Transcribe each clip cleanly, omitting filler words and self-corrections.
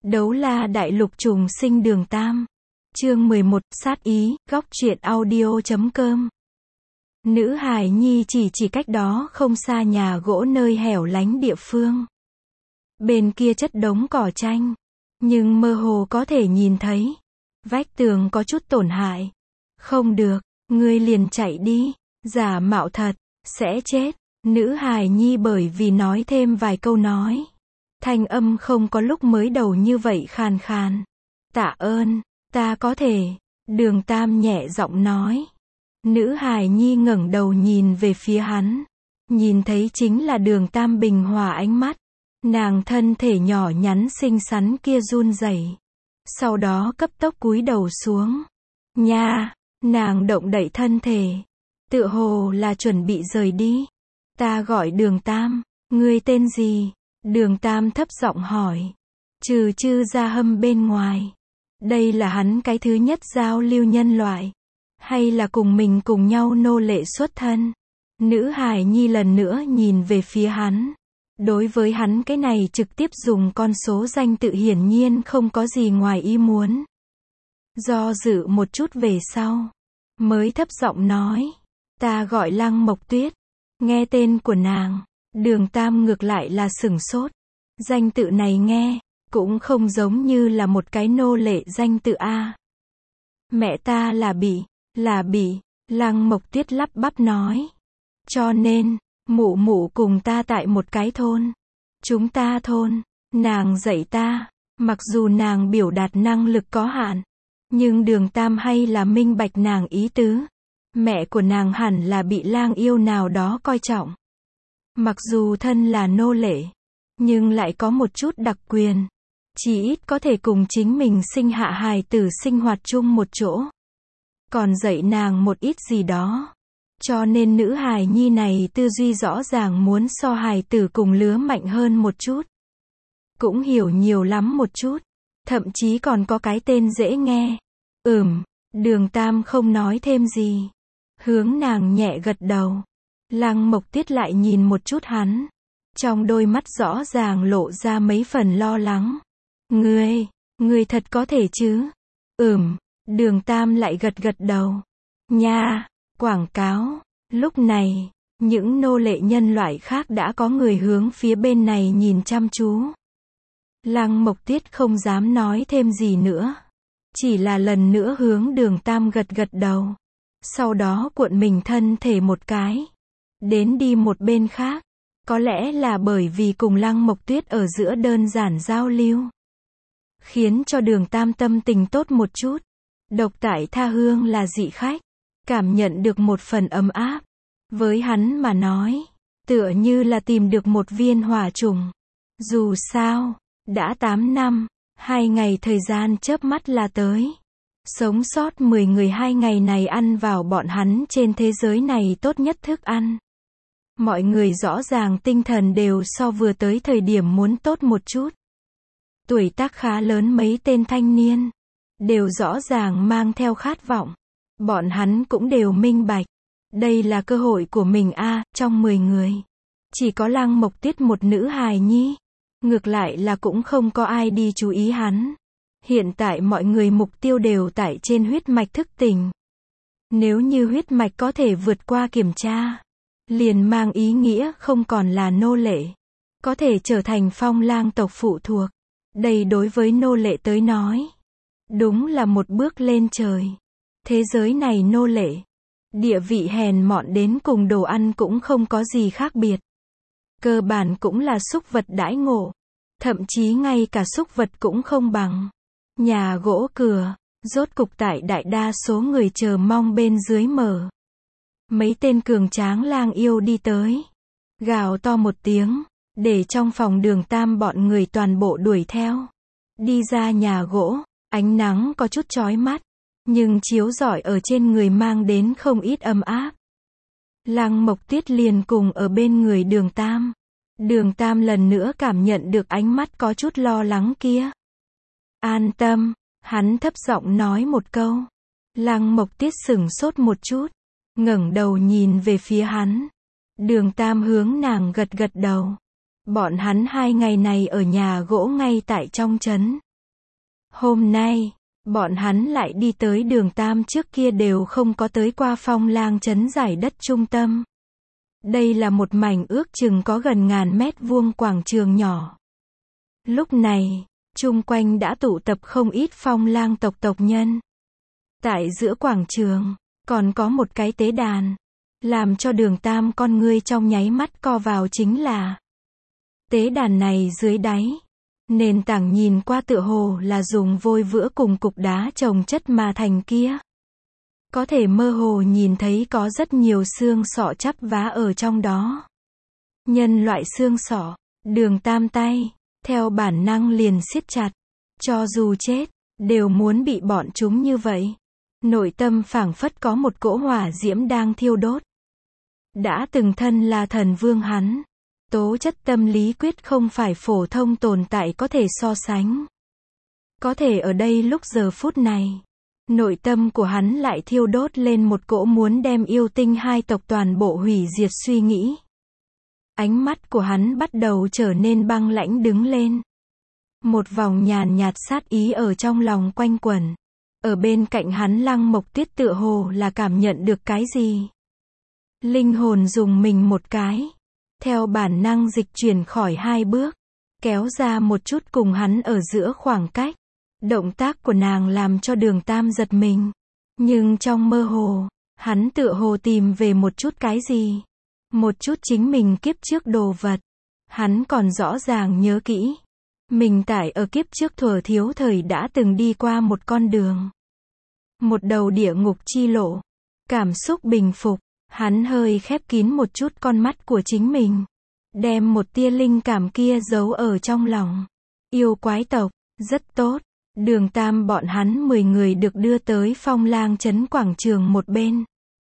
Đấu la đại lục trùng sinh đường Tam. Chương 11, sát ý, góc truyện audio.com. Nữ hài nhi chỉ cách đó không xa nhà gỗ nơi hẻo lánh địa phương. Bên kia chất đống cỏ tranh, nhưng mơ hồ có thể nhìn thấy vách tường có chút tổn hại. Không được, ngươi liền chạy đi, giả mạo thật, sẽ chết. Nữ hài nhi bởi vì nói thêm vài câu nói, thanh âm không có lúc mới đầu như vậy khàn khàn. Tạ ơn, ta có thể. Đường Tam nhẹ giọng nói. Nữ hài nhi ngẩng đầu nhìn về phía hắn, nhìn thấy chính là Đường Tam bình hòa ánh mắt. Nàng thân thể nhỏ nhắn xinh xắn kia run rẩy, sau đó cấp tốc cúi đầu xuống. Nha, nàng động đậy thân thể, tựa hồ là chuẩn bị rời đi. Ta gọi Đường Tam, ngươi tên gì? Đường Tam thấp giọng hỏi. Trừ Chư Gia Hâm bên ngoài, đây là hắn cái thứ nhất giao lưu nhân loại, hay là cùng mình cùng nhau nô lệ xuất thân? Nữ hài nhi lần nữa nhìn về phía hắn. Đối với hắn cái này trực tiếp dùng con số danh tự hiển nhiên không có gì ngoài ý muốn. Do dự một chút về sau, mới thấp giọng nói. Ta gọi Lăng Mộc Tuyết. Nghe tên của nàng, Đường Tam ngược lại là sửng sốt. Danh tự này nghe cũng không giống như là một cái nô lệ danh tự a. Mẹ ta là Bỉ, Lăng Mộc Tuyết lắp bắp nói. Cho nên, mụ mụ cùng ta tại một cái thôn. Chúng ta thôn, nàng dạy ta. Mặc dù nàng biểu đạt năng lực có hạn, nhưng Đường Tam hay là minh bạch nàng ý tứ. Mẹ của nàng hẳn là bị lang yêu nào đó coi trọng. Mặc dù thân là nô lệ, nhưng lại có một chút đặc quyền. Chỉ ít có thể cùng chính mình sinh hạ hài tử sinh hoạt chung một chỗ. Còn dạy nàng một ít gì đó. Cho nên nữ hài nhi này tư duy rõ ràng muốn so hài tử cùng lứa mạnh hơn một chút. Cũng hiểu nhiều lắm một chút. Thậm chí còn có cái tên dễ nghe. Đường Tam không nói thêm gì. Hướng nàng nhẹ gật đầu. Lăng Mộc Tuyết lại nhìn một chút hắn. Trong đôi mắt rõ ràng lộ ra mấy phần lo lắng. Ngươi thật có thể chứ? Đường Tam lại gật đầu. Nha, quảng cáo. Lúc này, những nô lệ nhân loại khác đã có người hướng phía bên này nhìn chăm chú. Lăng Mộc Tuyết không dám nói thêm gì nữa. Chỉ là lần nữa hướng Đường Tam gật đầu. Sau đó cuộn mình thân thể một cái. Đến đi một bên khác. Có lẽ là bởi vì cùng Lăng Mộc Tuyết ở giữa đơn giản giao lưu, khiến cho Đường Tam tâm tình tốt một chút. Độc tại tha hương là dị khách. Cảm nhận được một phần ấm áp. Với hắn mà nói, tựa như là tìm được một viên hỏa trùng. Dù sao, đã 8 năm, 2 ngày thời gian chớp mắt là tới. Sống sót 10 người 2 ngày này ăn vào bọn hắn trên thế giới này tốt nhất thức ăn. Mọi người rõ ràng tinh thần đều so vừa tới thời điểm muốn tốt một chút. Tuổi tác khá lớn mấy tên thanh niên, đều rõ ràng mang theo khát vọng. Bọn hắn cũng đều minh bạch. Đây là cơ hội của mình a. Trong 10 người, chỉ có Lăng Mộc Tuyết một nữ hài nhi. Ngược lại là cũng không có ai đi chú ý hắn. Hiện tại mọi người mục tiêu đều tại trên huyết mạch thức tỉnh. Nếu như huyết mạch có thể vượt qua kiểm tra, liền mang ý nghĩa không còn là nô lệ, có thể trở thành phong lang tộc phụ thuộc. Đây đối với nô lệ tới nói, đúng là một bước lên trời. Thế giới này nô lệ, địa vị hèn mọn đến cùng đồ ăn cũng không có gì khác biệt. Cơ bản cũng là súc vật đãi ngộ. Thậm chí ngay cả súc vật cũng không bằng. Nhà gỗ cửa, rốt cục tại đại đa số người chờ mong bên dưới mở. Mấy tên cường tráng lang yêu đi tới. Gào to một tiếng, để trong phòng Đường Tam bọn người toàn bộ đuổi theo. Đi ra nhà gỗ, ánh nắng có chút chói mắt, nhưng chiếu rọi ở trên người mang đến không ít ấm áp. Lăng Mộc Tuyết liền cùng ở bên người Đường Tam. Đường Tam lần nữa cảm nhận được ánh mắt có chút lo lắng kia. An tâm, hắn thấp giọng nói một câu. Lăng Mộc Tuyết sửng sốt một chút, ngẩng đầu nhìn về phía hắn. Đường Tam hướng nàng gật đầu. Bọn hắn 2 ngày này ở nhà gỗ ngay tại trong trấn. Hôm nay, bọn hắn lại đi tới đường Tam, trước kia đều không có tới qua Phong Lang trấn giải đất trung tâm. Đây là một mảnh ước chừng có gần 1000 mét vuông quảng trường nhỏ. Lúc này, chung quanh đã tụ tập không ít Phong Lang tộc tộc nhân. Tại giữa quảng trường, còn có một cái tế đàn. Làm cho đường Tam con ngươi trong nháy mắt co vào chính là tế đàn này dưới đáy. Nền tảng nhìn qua tựa hồ là dùng vôi vữa cùng cục đá chồng chất mà thành kia. Có thể mơ hồ nhìn thấy có rất nhiều xương sọ chắp vá ở trong đó. Nhân loại xương sọ, đường Tam tay, theo bản năng liền siết chặt. Cho dù chết, đều muốn bị bọn chúng như vậy. Nội tâm phảng phất có một cỗ hỏa diễm đang thiêu đốt. Đã từng thân là thần vương hắn. Tố chất tâm lý quyết không phải phổ thông tồn tại có thể so sánh. Có thể ở đây lúc giờ phút này, nội tâm của hắn lại thiêu đốt lên một cỗ muốn đem yêu tinh hai tộc toàn bộ hủy diệt suy nghĩ. Ánh mắt của hắn bắt đầu trở nên băng lãnh đứng lên. Một vòng nhàn nhạt sát ý ở trong lòng quanh quẩn. Ở bên cạnh hắn Lăng Mộc Tuyết tựa hồ là cảm nhận được cái gì. Linh hồn dùng mình một cái. Theo bản năng dịch chuyển khỏi 2 bước. Kéo ra một chút cùng hắn ở giữa khoảng cách. Động tác của nàng làm cho đường Tam giật mình. Nhưng trong mơ hồ, hắn tựa hồ tìm về một chút cái gì. Một chút chính mình kiếp trước đồ vật. Hắn còn rõ ràng nhớ kỹ. Mình tại ở kiếp trước thuở thiếu thời đã từng đi qua một con đường. Một đầu địa ngục chi lộ. Cảm xúc bình phục. Hắn hơi khép kín một chút con mắt của chính mình. Đem một tia linh cảm kia giấu ở trong lòng. Yêu quái tộc, rất tốt. Đường Tam bọn hắn 10 người được đưa tới Phong Lang trấn quảng trường một bên.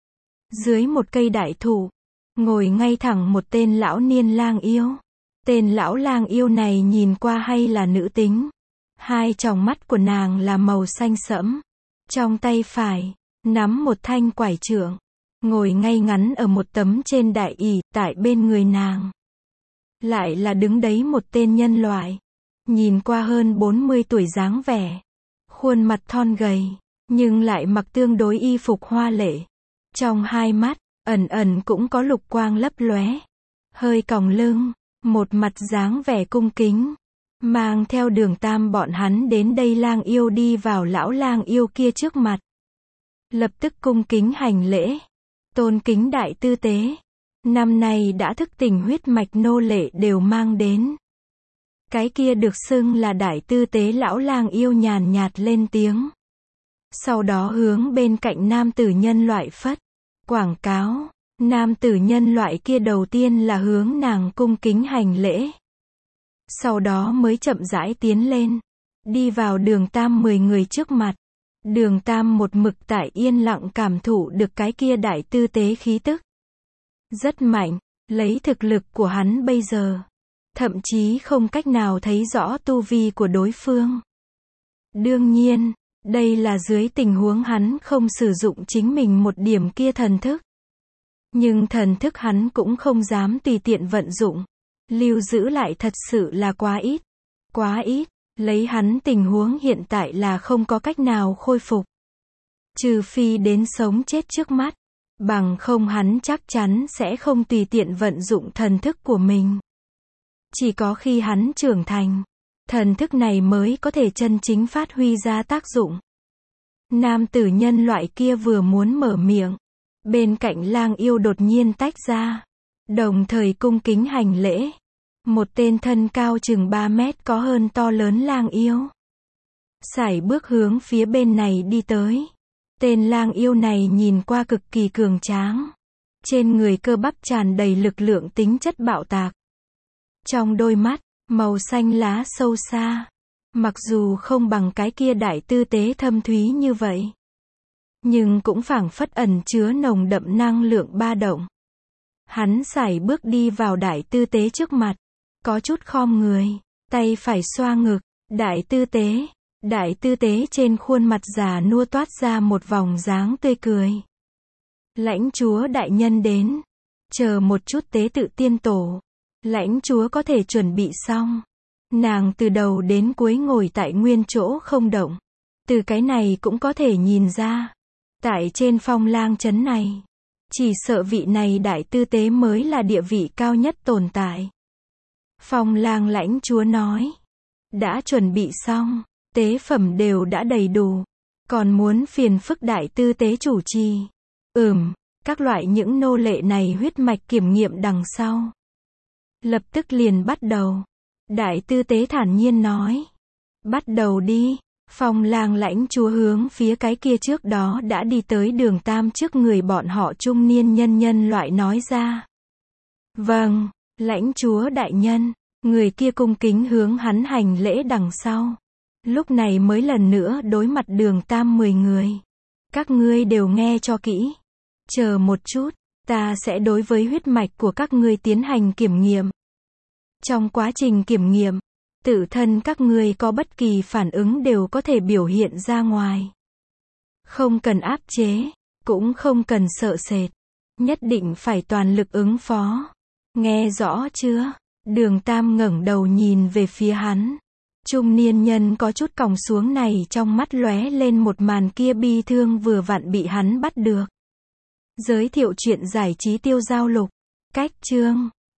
Dưới một cây đại thụ, ngồi ngay thẳng một tên lão niên lang yêu. Tên lão lang yêu này nhìn qua hay là nữ tính. Hai tròng mắt của nàng là màu xanh sẫm. Trong tay phải, nắm một thanh quải trượng. Ngồi ngay ngắn ở một tấm trên đại ỷ, tại bên người nàng. Lại là đứng đấy một tên nhân loại. Nhìn qua hơn 40 tuổi dáng vẻ. Khuôn mặt thon gầy, nhưng lại mặc tương đối y phục hoa lệ. Trong hai mắt, ẩn ẩn cũng có lục quang lấp lóe. Hơi còng lưng, một mặt dáng vẻ cung kính. Mang theo đường Tam bọn hắn đến đây lang yêu đi vào lão lang yêu kia trước mặt. Lập tức cung kính hành lễ. Tôn kính đại tư tế. Năm nay đã thức tỉnh huyết mạch nô lệ đều mang đến. Cái kia được xưng là đại tư tế lão lang yêu nhàn nhạt lên tiếng. Sau đó hướng bên cạnh nam tử nhân loại phất. Quảng cáo. Nam tử nhân loại kia đầu tiên là hướng nàng cung kính hành lễ. Sau đó mới chậm rãi tiến lên. Đi vào đường Tam 10 người trước mặt. Đường Tam một mực tại yên lặng cảm thụ được cái kia đại tư tế khí tức. Rất mạnh, lấy thực lực của hắn bây giờ. Thậm chí không cách nào thấy rõ tu vi của đối phương. Đương nhiên, đây là dưới tình huống hắn không sử dụng chính mình một điểm kia thần thức. Nhưng thần thức hắn cũng không dám tùy tiện vận dụng. Lưu giữ lại thật sự là quá ít. Quá ít, lấy hắn tình huống hiện tại là không có cách nào khôi phục. Trừ phi đến sống chết trước mắt. Bằng không hắn chắc chắn sẽ không tùy tiện vận dụng thần thức của mình. Chỉ có khi hắn trưởng thành, thần thức này mới có thể chân chính phát huy ra tác dụng. Nam tử nhân loại kia vừa muốn mở miệng. Bên cạnh lang yêu đột nhiên tách ra. Đồng thời cung kính hành lễ. Một tên thân cao chừng 3 mét có hơn to lớn lang yêu. Sải bước hướng phía bên này đi tới. Tên lang yêu này nhìn qua cực kỳ cường tráng. Trên người cơ bắp tràn đầy lực lượng tính chất bạo tạc. Trong đôi mắt, màu xanh lá sâu xa. Mặc dù không bằng cái kia đại tư tế thâm thúy như vậy. Nhưng cũng phảng phất ẩn chứa nồng đậm năng lượng ba động. Hắn sải bước đi vào đại tư tế trước mặt. Có chút khom người, tay phải xoa ngực. Đại tư tế trên khuôn mặt già nua toát ra một vòng dáng tươi cười. Lãnh chúa đại nhân đến. Chờ một chút tế tự tiên tổ. Lãnh chúa có thể chuẩn bị xong. Nàng từ đầu đến cuối ngồi tại nguyên chỗ không động. Từ cái này cũng có thể nhìn ra. Tại trên Phong Lang trấn này, chỉ sợ vị này đại tư tế mới là địa vị cao nhất tồn tại. Phong Lang lãnh chúa nói. Đã chuẩn bị xong, tế phẩm đều đã đầy đủ. Còn muốn phiền phức đại tư tế chủ trì. Các loại những nô lệ này huyết mạch kiểm nghiệm đằng sau. Lập tức liền bắt đầu. Đại tư tế thản nhiên nói. Bắt đầu đi. Phong Lang lãnh chúa hướng phía cái kia trước đó đã đi tới Đường Tam trước người bọn họ trung niên nhân loại nói ra. Vâng, lãnh chúa đại nhân. Người kia cung kính hướng hắn hành lễ đằng sau. Lúc này mới lần nữa đối mặt Đường Tam 10 người. Các ngươi đều nghe cho kỹ. Chờ một chút, ta sẽ đối với huyết mạch của các ngươi tiến hành kiểm nghiệm. Trong quá trình kiểm nghiệm, tự thân các ngươi có bất kỳ phản ứng đều có thể biểu hiện ra ngoài. Không cần áp chế, cũng không cần sợ sệt. Nhất định phải toàn lực ứng phó. Nghe rõ chưa? Đường Tam ngẩng đầu nhìn về phía hắn. Trung niên nhân có chút còng xuống này trong mắt lóe lên một màn kia bi thương vừa vặn bị hắn bắt được. Giới thiệu chuyện giải trí tiêu giao lục. Cách chương